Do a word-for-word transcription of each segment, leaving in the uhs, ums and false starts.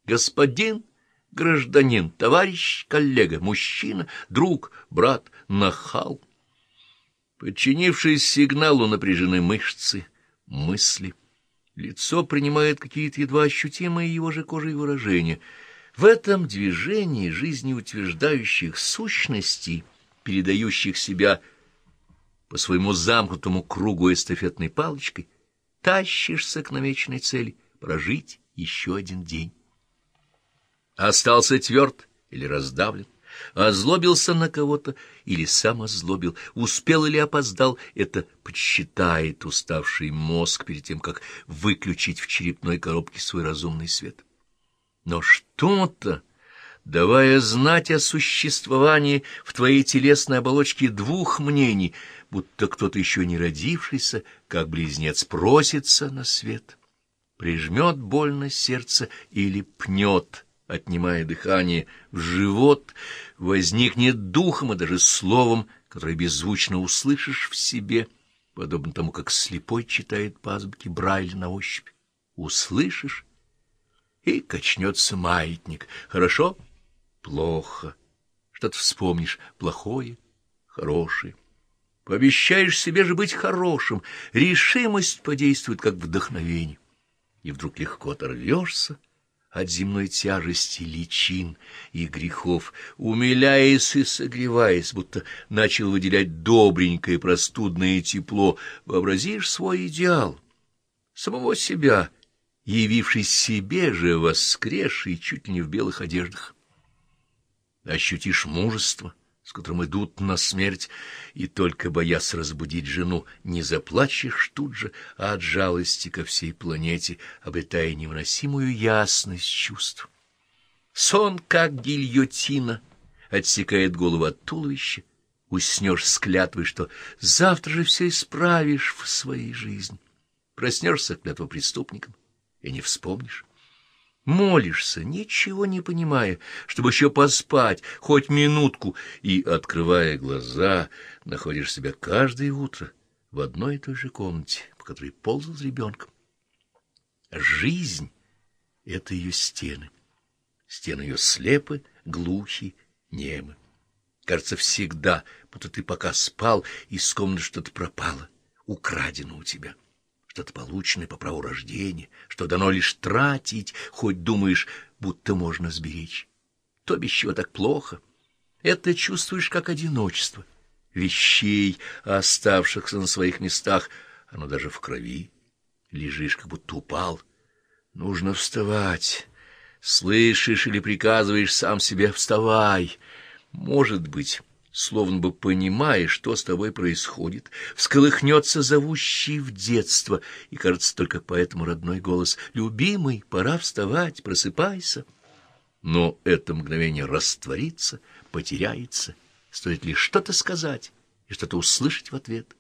Господин, гражданин, товарищ, коллега, мужчина, друг, брат, нахал. Подчинившись сигналу, напряжены мышцы, мысли. Лицо принимает какие-то едва ощутимые его же кожей выражения. В этом движении жизнеутверждающих сущностей, передающих себя по своему замкнутому кругу эстафетной палочкой, тащишься к намеченной цели — прожить еще один день. Остался тверд или раздавлен, озлобился на кого-то или сам озлобил, успел или опоздал — это подсчитает уставший мозг перед тем, как выключить в черепной коробке свой разумный свет. Но что-то, давая знать о существовании в твоей телесной оболочке двух мнений, будто кто-то еще не родившийся, как близнец, просится на свет, прижмет больно сердце или пнет, отнимая дыхание, в живот, возникнет духом и даже словом, которое беззвучно услышишь в себе, подобно тому, как слепой читает по азбуке Брайля на ощупь. Услышишь, и качнется маятник. Хорошо? Плохо. Что-то вспомнишь. Плохое? Хорошее. Пообещаешь себе же быть хорошим. Решимость подействует, как вдохновение. И вдруг легко оторвешься от земной тяжести личин и грехов, умиляясь и согреваясь, будто начал выделять добренькое простудное тепло, вообразишь свой идеал, самого себя, явившись себе же воскресший чуть ли не в белых одеждах. Ощутишь мужество, с которым идут на смерть, и только боясь разбудить жену, не заплачешь тут же, а от жалости ко всей планете, обретая невыносимую ясность чувств. Сон, как гильотина, отсекает голову от туловища, уснешь с клятвой, что завтра же все исправишь в своей жизни. Проснешься клятва преступником и не вспомнишь. Молишься, ничего не понимая, чтобы еще поспать хоть минутку, и, открывая глаза, находишь себя каждое утро в одной и той же комнате, по которой ползал с ребенком. Жизнь — это ее стены. Стены ее слепы, глухи, немы. Кажется, всегда, будто ты пока спал, из комнаты что-то пропало, украдено у тебя. Что-то полученное по праву рождения, что дано лишь тратить, хоть думаешь, будто можно сберечь. То без чего так плохо. Это чувствуешь как одиночество. Вещей, оставшихся на своих местах, оно даже в крови. Лежишь, как будто упал. Нужно вставать. Слышишь или приказываешь сам себе: вставай. Может быть, словно бы понимая, что с тобой происходит, всколыхнется зовущий в детство, и, кажется, только поэтому родной голос: «Любимый, пора вставать, просыпайся». Но это мгновение растворится, потеряется, стоит лишь что-то сказать и что-то услышать в ответ.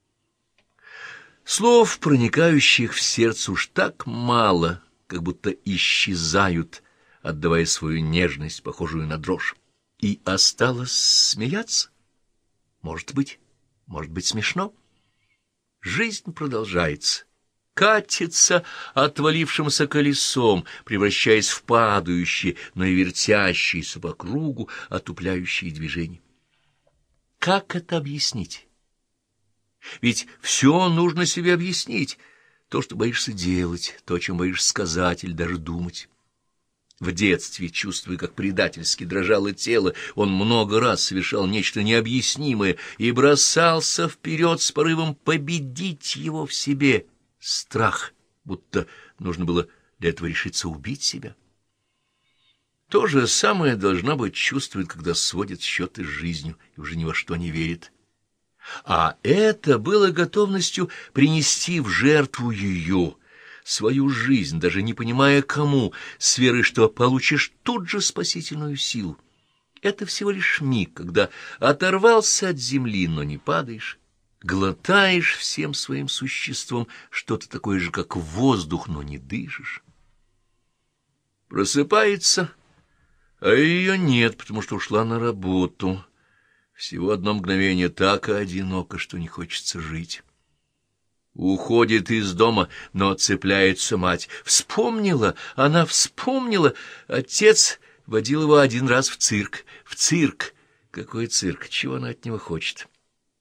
Слов, проникающих в сердце, уж так мало, как будто исчезают, отдавая свою нежность, похожую на дрожь. И осталось смеяться? Может быть, может быть смешно? Жизнь продолжается, катится отвалившимся колесом, превращаясь в падающие, но и вертящиеся по кругу отупляющие движения. Как это объяснить? Ведь все нужно себе объяснить. То, что боишься делать, то, о чем боишься сказать или даже думать. В детстве, чувствуя, как предательски дрожало тело, он много раз совершал нечто необъяснимое и бросался вперед с порывом победить его в себе. Страх, будто нужно было для этого решиться убить себя. То же самое, должно быть, чувствует, когда сводит счеты с жизнью и уже ни во что не верит. А это было готовностью принести в жертву ее, свою жизнь, даже не понимая кому, с верой, что получишь тут же спасительную силу. Это всего лишь миг, когда оторвался от земли, но не падаешь, глотаешь всем своим существом что-то такое же, как воздух, но не дышишь. Просыпается, а ее нет, потому что ушла на работу. Всего одно мгновение так одиноко, что не хочется жить. Уходит из дома, но цепляется мать. Вспомнила, она вспомнила. Отец водил его один раз в цирк. В цирк. Какой цирк? Чего она от него хочет?